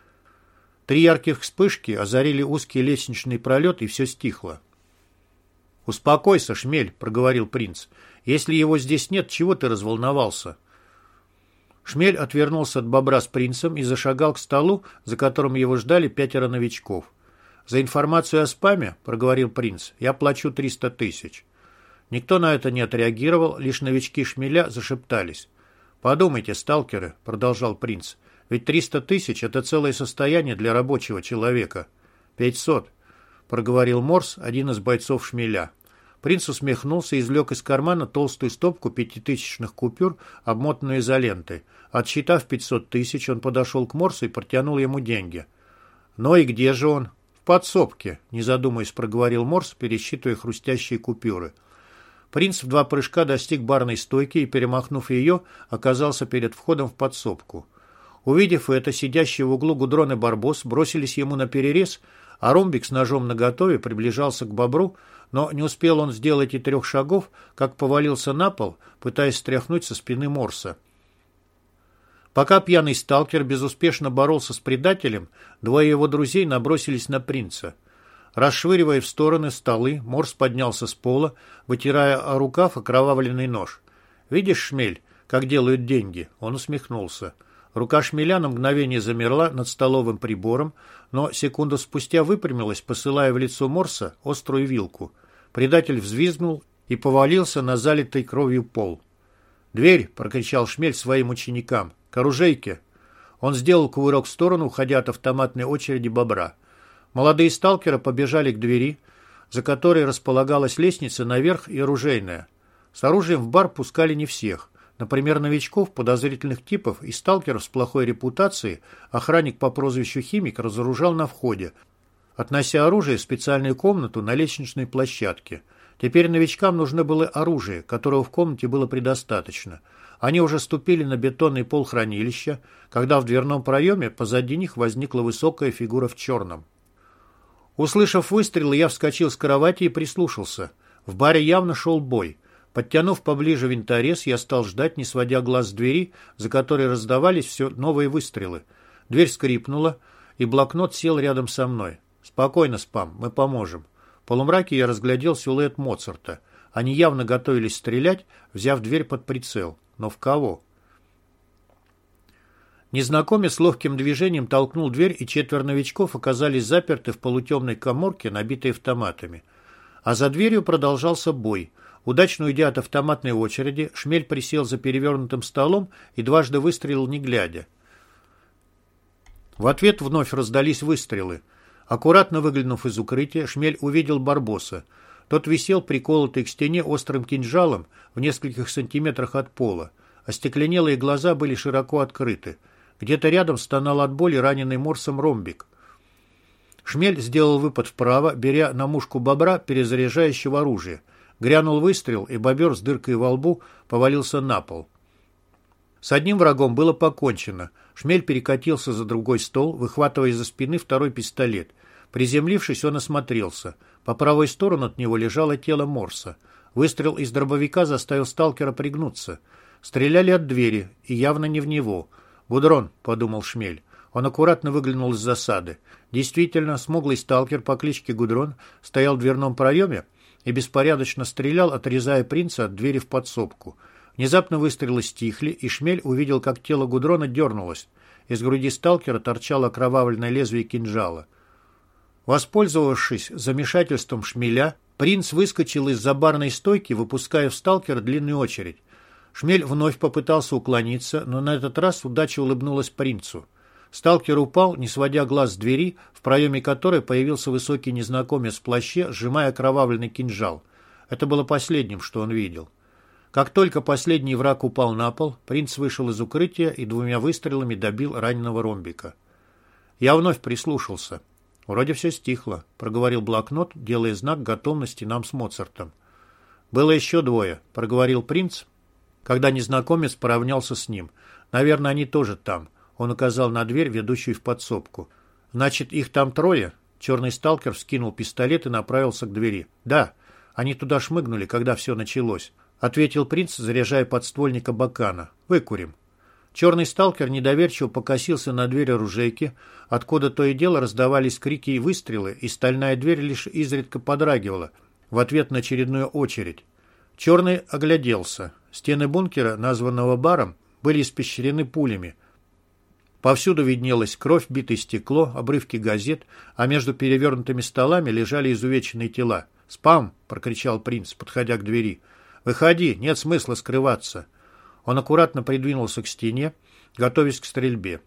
Speaker 1: 3 ярких вспышки озарили узкий лестничный пролет, и все стихло. «Успокойся, шмель», — проговорил принц. «Если его здесь нет, чего ты разволновался?» Шмель отвернулся от бобра с принцем и зашагал к столу, за которым его ждали 5 новичков. «За информацию о спаме, — проговорил принц, — я плачу 300 тысяч». Никто на это не отреагировал, лишь новички Шмеля зашептались. «Подумайте, сталкеры, — продолжал принц, — ведь 300 тысяч — это целое состояние для рабочего человека». 500, — проговорил Морс, один из бойцов Шмеля. Принц усмехнулся и извлек из кармана толстую стопку 5000-ных купюр, обмотанную изолентой. Отсчитав 500 тысяч, он подошел к Морсу и протянул ему деньги. «Ну и где же он?» «В подсобке», — не задумываясь, проговорил Морс, пересчитывая хрустящие купюры. Принц в 2 прыжка достиг барной стойки и, перемахнув ее, оказался перед входом в подсобку. Увидев это, сидящие в углу Гудрон и Барбос бросились ему на перерез, а Ромбик с ножом наготове приближался к бобру, но не успел он сделать и 3 шагов, как повалился на пол, пытаясь стряхнуть со спины Морса. Пока пьяный сталкер безуспешно боролся с предателем, 2 его друзей набросились на принца. Расшвыривая в стороны столы, Морс поднялся с пола, вытирая о рукав окровавленный нож. «Видишь, Шмель, как делают деньги?» Он усмехнулся. Рука Шмеля на мгновение замерла над столовым прибором, но секунду спустя выпрямилась, посылая в лицо Морса острую вилку. Предатель взвизгнул и повалился на залитый кровью пол. «Дверь!» — прокричал Шмель своим ученикам. «К оружейке!» Он сделал кувырок в сторону, уходя от автоматной очереди бобра. Молодые сталкеры побежали к двери, за которой располагалась лестница наверх и оружейная. С оружием в бар пускали не всех. Например, новичков, подозрительных типов и сталкеров с плохой репутацией охранник по прозвищу Химик разоружал на входе, относя оружие в специальную комнату на лестничной площадке. Теперь новичкам нужно было оружие, которого в комнате было предостаточно. Они уже ступили на бетонный пол хранилища, когда в дверном проеме позади них возникла высокая фигура в черном. Услышав выстрелы, я вскочил с кровати и прислушался. В баре явно шел бой. Подтянув поближе винторез, я стал ждать, не сводя глаз с двери, за которой раздавались все новые выстрелы. Дверь скрипнула, и блокнот сел рядом со мной. «Спокойно, спам, мы поможем». В полумраке я разглядел силуэт Моцарта. Они явно готовились стрелять, взяв дверь под прицел. Но в кого? Незнакомец ловким движением толкнул дверь, и 4 новичков оказались заперты в полутемной каморке, набитой автоматами. А за дверью продолжался бой. Удачно уйдя от автоматной очереди, Шмель присел за перевернутым столом и дважды выстрелил, не глядя. В ответ вновь раздались выстрелы. Аккуратно выглянув из укрытия, Шмель увидел Барбоса. Тот висел, приколотый к стене острым кинжалом в нескольких сантиметрах от пола. Остекленелые глаза были широко открыты. Где-то рядом стонал от боли раненый Морсом Ромбик. Шмель сделал выпад вправо, беря на мушку бобра, перезаряжающего оружие. Грянул выстрел, и бобер с дыркой во лбу повалился на пол. С одним врагом было покончено. Шмель перекатился за другой стол, выхватывая из-за спины 2 пистолет. Приземлившись, он осмотрелся. По правой сторону от него лежало тело Морса. Выстрел из дробовика заставил сталкера пригнуться. Стреляли от двери, и явно не в него. «Гудрон», — подумал Шмель. Он аккуратно выглянул из засады. Действительно, смуглый сталкер по кличке Гудрон стоял в дверном проеме и беспорядочно стрелял, отрезая принца от двери в подсобку. Внезапно выстрелы стихли, и Шмель увидел, как тело Гудрона дернулось. Из груди сталкера торчало окровавленное лезвие кинжала. Воспользовавшись замешательством Шмеля, принц выскочил из-за барной стойки, выпуская в сталкера длинную очередь. Шмель вновь попытался уклониться, но на этот раз удача улыбнулась принцу. Сталкер упал, не сводя глаз с двери, в проеме которой появился высокий незнакомец в плаще, сжимая окровавленный кинжал. Это было последним, что он видел. Как только последний враг упал на пол, принц вышел из укрытия и 2 выстрелами добил раненого ромбика. Я вновь прислушался. «Вроде все стихло», — проговорил блокнот, делая знак готовности нам с Моцартом. «Было еще 2», — проговорил принц, когда незнакомец поравнялся с ним. «Наверное, они тоже там». Он указал на дверь, ведущую в подсобку. «Значит, их там 3?» Черный сталкер вскинул пистолет и направился к двери. «Да, они туда шмыгнули, когда все началось», — ответил принц, заряжая подствольника Бакана. «Выкурим». Черный сталкер недоверчиво покосился на дверь оружейки, откуда то и дело раздавались крики и выстрелы, и стальная дверь лишь изредка подрагивала в ответ на очередную очередь. Черный огляделся. Стены бункера, названного баром, были испещрены пулями. Повсюду виднелась кровь, битое стекло, обрывки газет, а между перевернутыми столами лежали изувеченные тела. «Спам!» — прокричал принц, подходя к двери. «Выходи, нет смысла скрываться». Он аккуратно придвинулся к стене, готовясь к стрельбе.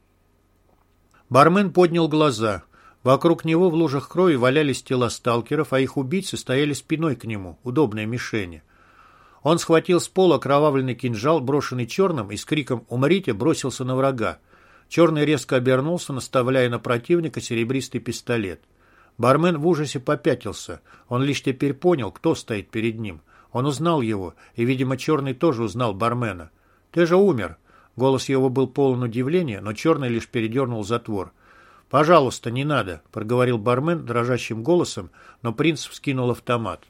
Speaker 1: Бармен поднял глаза. Вокруг него в лужах крови валялись тела сталкеров, а их убийцы стояли спиной к нему, удобные мишени. Он схватил с пола окровавленный кинжал, брошенный черным, и с криком «Умрите!» бросился на врага. Черный резко обернулся, наставляя на противника серебристый пистолет. Бармен в ужасе попятился. Он лишь теперь понял, кто стоит перед ним. Он узнал его, и, видимо, Черный тоже узнал бармена. «Ты же умер!» Голос его был полон удивления, но Черный лишь передернул затвор. «Пожалуйста, не надо», — проговорил бармен дрожащим голосом, но принц вскинул автомат.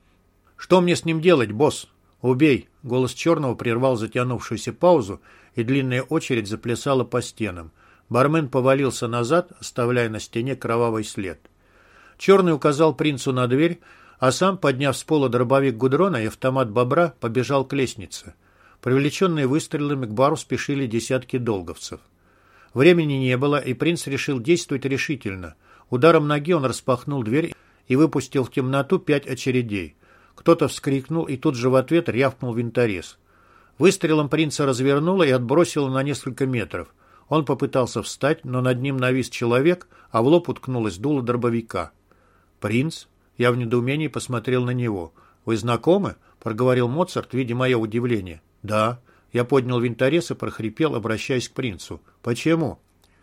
Speaker 1: «Что мне с ним делать, босс?» «Убей!» — голос Черного прервал затянувшуюся паузу, и длинная очередь заплясала по стенам. Бармен повалился назад, оставляя на стене кровавый след. Черный указал принцу на дверь, а сам, подняв с пола дробовик Гудрона и автомат Бобра, побежал к лестнице. Привлеченные выстрелами к бару спешили десятки долговцев. Времени не было, и принц решил действовать решительно. Ударом ноги он распахнул дверь и выпустил в темноту 5 очередей. Кто-то вскрикнул, и тут же в ответ рявкнул винторез. Выстрелом принца развернуло и отбросило на несколько метров. Он попытался встать, но над ним навис человек, а в лоб уткнулось дуло дробовика. «Принц?» Я в недоумении посмотрел на него. «Вы знакомы?» — проговорил Моцарт, видя мое удивление. «Да». Я поднял винторез и прохрипел, обращаясь к принцу. «Почему?»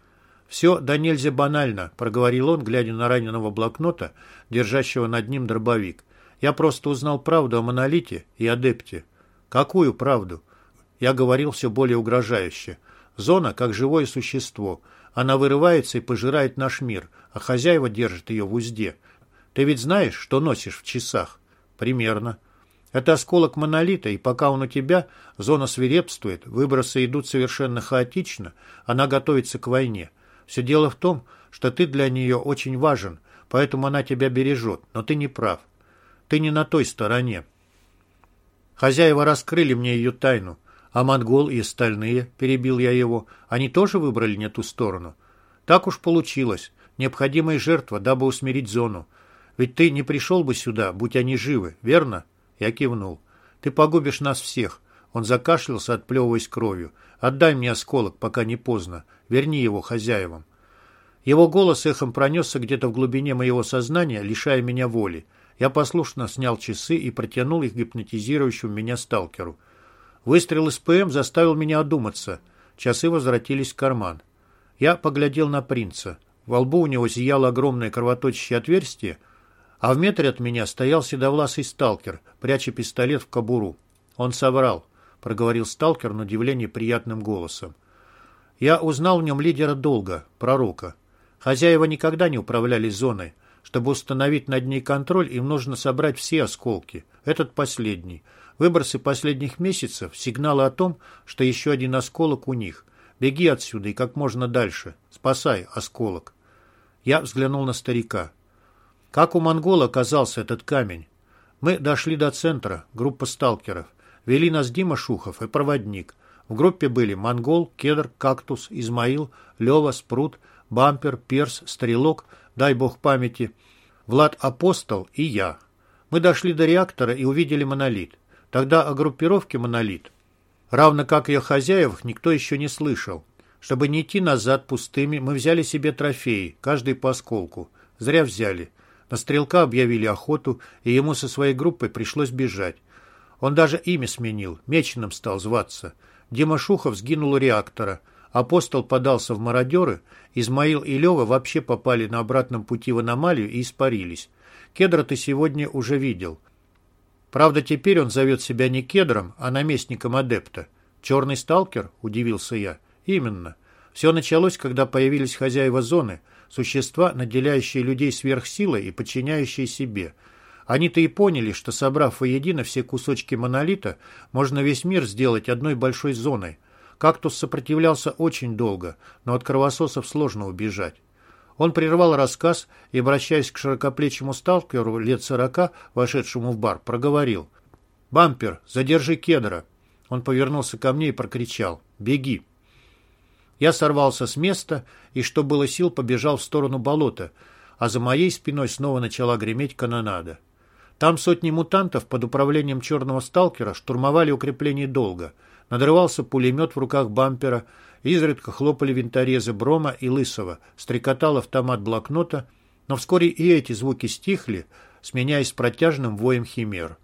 Speaker 1: «Все да нельзя банально», — проговорил он, глядя на раненого блокнота, держащего над ним дробовик. «Я просто узнал правду о Монолите и Адепте». «Какую правду?» Я говорил все более угрожающе. «Зона как живое существо. Она вырывается и пожирает наш мир, а хозяева держат ее в узде. Ты ведь знаешь, что носишь в часах?» «Примерно». «Это осколок Монолита, и пока он у тебя, зона свирепствует, выбросы идут совершенно хаотично, она готовится к войне. Все дело в том, что ты для нее очень важен, поэтому она тебя бережет, но ты не прав. Ты не на той стороне. Хозяева раскрыли мне ее тайну, а монгол и остальные, перебил я его, они тоже выбрали не ту сторону. Так уж получилось, необходимая жертва, дабы усмирить зону. Ведь ты не пришел бы сюда, будь они живы, верно?» Я кивнул. «Ты погубишь нас всех». Он закашлялся, отплевываясь кровью. «Отдай мне осколок, пока не поздно. Верни его хозяевам». Его голос эхом пронесся где-то в глубине моего сознания, лишая меня воли. Я послушно снял часы и протянул их гипнотизирующему меня сталкеру. Выстрел из ПМ заставил меня одуматься. Часы возвратились в карман. Я поглядел на принца. Во лбу у него зияло огромное кровоточащее отверстие, а в метре от меня стоял седовласый сталкер, пряча пистолет в кобуру. «Он соврал», — проговорил сталкер на удивление приятным голосом. Я узнал в нем лидера долга, пророка. Хозяева никогда не управляли зоной. Чтобы установить над ней контроль, им нужно собрать все осколки. Этот последний. Выбросы последних месяцев — сигналы о том, что еще один осколок у них. Беги отсюда и как можно дальше. Спасай осколок. Я взглянул на старика. Как у монгола оказался этот камень? Мы дошли до центра, группа сталкеров. Вели нас Дима Шухов и проводник. В группе были Монгол, Кедр, Кактус, Измаил, Лева, Спрут, Бампер, Перс, Стрелок, дай бог памяти, Влад Апостол и я. Мы дошли до реактора и увидели Монолит. Тогда о группировке Монолит, равно как и о хозяевах, никто еще не слышал. Чтобы не идти назад пустыми, мы взяли себе трофеи, каждый по осколку. Зря взяли. На стрелка объявили охоту, и ему со своей группой пришлось бежать. Он даже имя сменил, Меченым стал зваться. Дима Шухов сгинул у реактора. Апостол подался в мародеры, Измаил и Лева вообще попали на обратном пути в аномалию и испарились. Кедра ты сегодня уже видел. Правда, теперь он зовет себя не Кедром, а наместником адепта. «Черный сталкер?» – удивился я. «Именно. Все началось, когда появились хозяева зоны, существа, наделяющие людей сверхсилой и подчиняющие себе. Они-то и поняли, что, собрав воедино все кусочки монолита, можно весь мир сделать одной большой зоной. Кактус сопротивлялся очень долго, но от кровососов сложно убежать. Он прервал рассказ и, обращаясь к широкоплечему сталкеру лет 40, вошедшему в бар, проговорил: «Бампер, задержи Кедра». Он повернулся ко мне и прокричал: «Беги». Я сорвался с места и, что было сил, побежал в сторону болота, а за моей спиной снова начала греметь канонада. Там сотни мутантов под управлением черного сталкера штурмовали укрепление долго. Надрывался пулемет в руках бампера, изредка хлопали винторезы Брома и Лысого, стрекотал автомат блокнота, но вскоре и эти звуки стихли, сменяясь протяжным воем химер.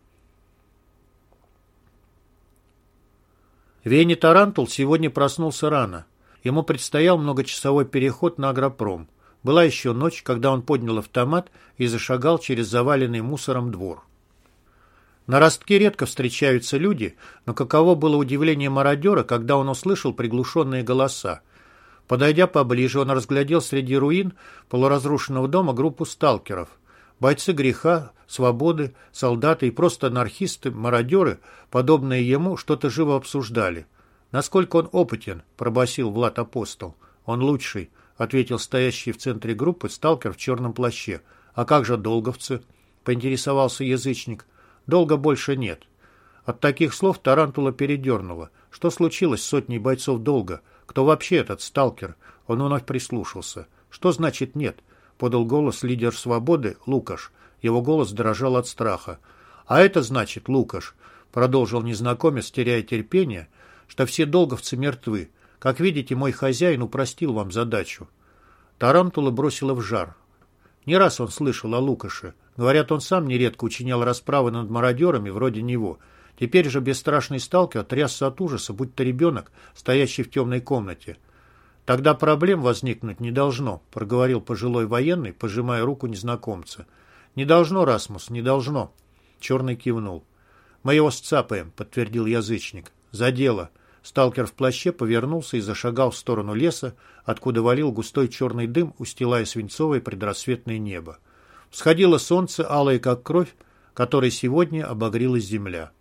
Speaker 1: Вене Тарантул сегодня проснулся рано. Ему предстоял многочасовой переход на агропром. Была еще ночь, когда он поднял автомат и зашагал через заваленный мусором двор. На ростке редко встречаются люди, но каково было удивление мародера, когда он услышал приглушенные голоса. Подойдя поближе, он разглядел среди руин полуразрушенного дома группу сталкеров. Бойцы греха, свободы, солдаты и просто анархисты, мародеры, подобные ему, что-то живо обсуждали. «Насколько он опытен?» – пробасил Влад Апостол. «Он лучший», – ответил стоящий в центре группы сталкер в черном плаще. «А как же долговцы?» – поинтересовался язычник. «Долга больше нет». От таких слов Тарантула передернуло. Что случилось с сотней бойцов долга? Кто вообще этот сталкер? Он вновь прислушался. «Что значит нет?» – подал голос лидер свободы Лукаш. Его голос дрожал от страха. «А это значит, Лукаш», – продолжил незнакомец, теряя терпение, – что все долговцы мертвы. Как видите, мой хозяин упростил вам задачу». Тарантула бросила в жар. Не раз он слышал о Лукаше. Говорят, он сам нередко учинял расправы над мародерами вроде него. Теперь же бесстрашный сталкер трясся от ужаса, будто ребенок, стоящий в темной комнате. «Тогда проблем возникнуть не должно», — проговорил пожилой военный, пожимая руку незнакомца. «Не должно, Расмус, не должно», — Черный кивнул. «Мы его сцапаем», — подтвердил язычник. «За дело». Сталкер в плаще повернулся и зашагал в сторону леса, откуда валил густой черный дым, устилая свинцовое предрассветное небо. Всходило солнце, алое как кровь, которой сегодня обогрелась земля.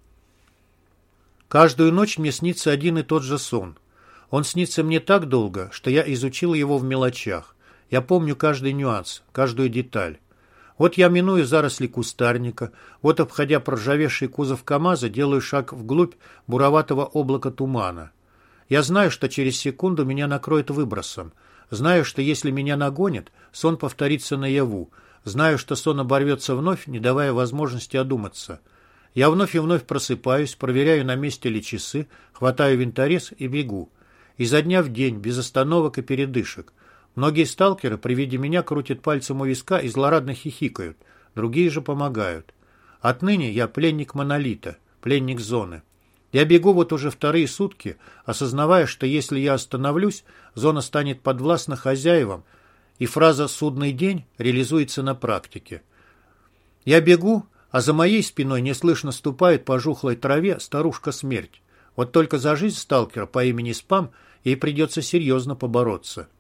Speaker 1: Каждую ночь мне снится один и тот же сон. Он снится мне так долго, что я изучил его в мелочах. Я помню каждый нюанс, каждую деталь. Вот я миную заросли кустарника, вот, обходя проржавевший кузов КамАЗа, делаю шаг вглубь буроватого облака тумана. Я знаю, что через секунду меня накроет выбросом. Знаю, что если меня нагонят, сон повторится наяву. Знаю, что сон оборвется вновь, не давая возможности одуматься. Я вновь и вновь просыпаюсь, проверяю, на месте ли часы, хватаю винторез и бегу. Изо дня в день, без остановок и передышек. Многие сталкеры при виде меня крутят пальцем у виска и злорадно хихикают. Другие же помогают. Отныне я пленник монолита, пленник зоны. Я бегу вот уже вторые сутки, осознавая, что если я остановлюсь, зона станет подвластна хозяевам, и фраза «судный день» реализуется на практике. Я бегу, а за моей спиной неслышно ступает по жухлой траве старушка-смерть. Вот только за жизнь сталкера по имени Спам ей придется серьезно побороться.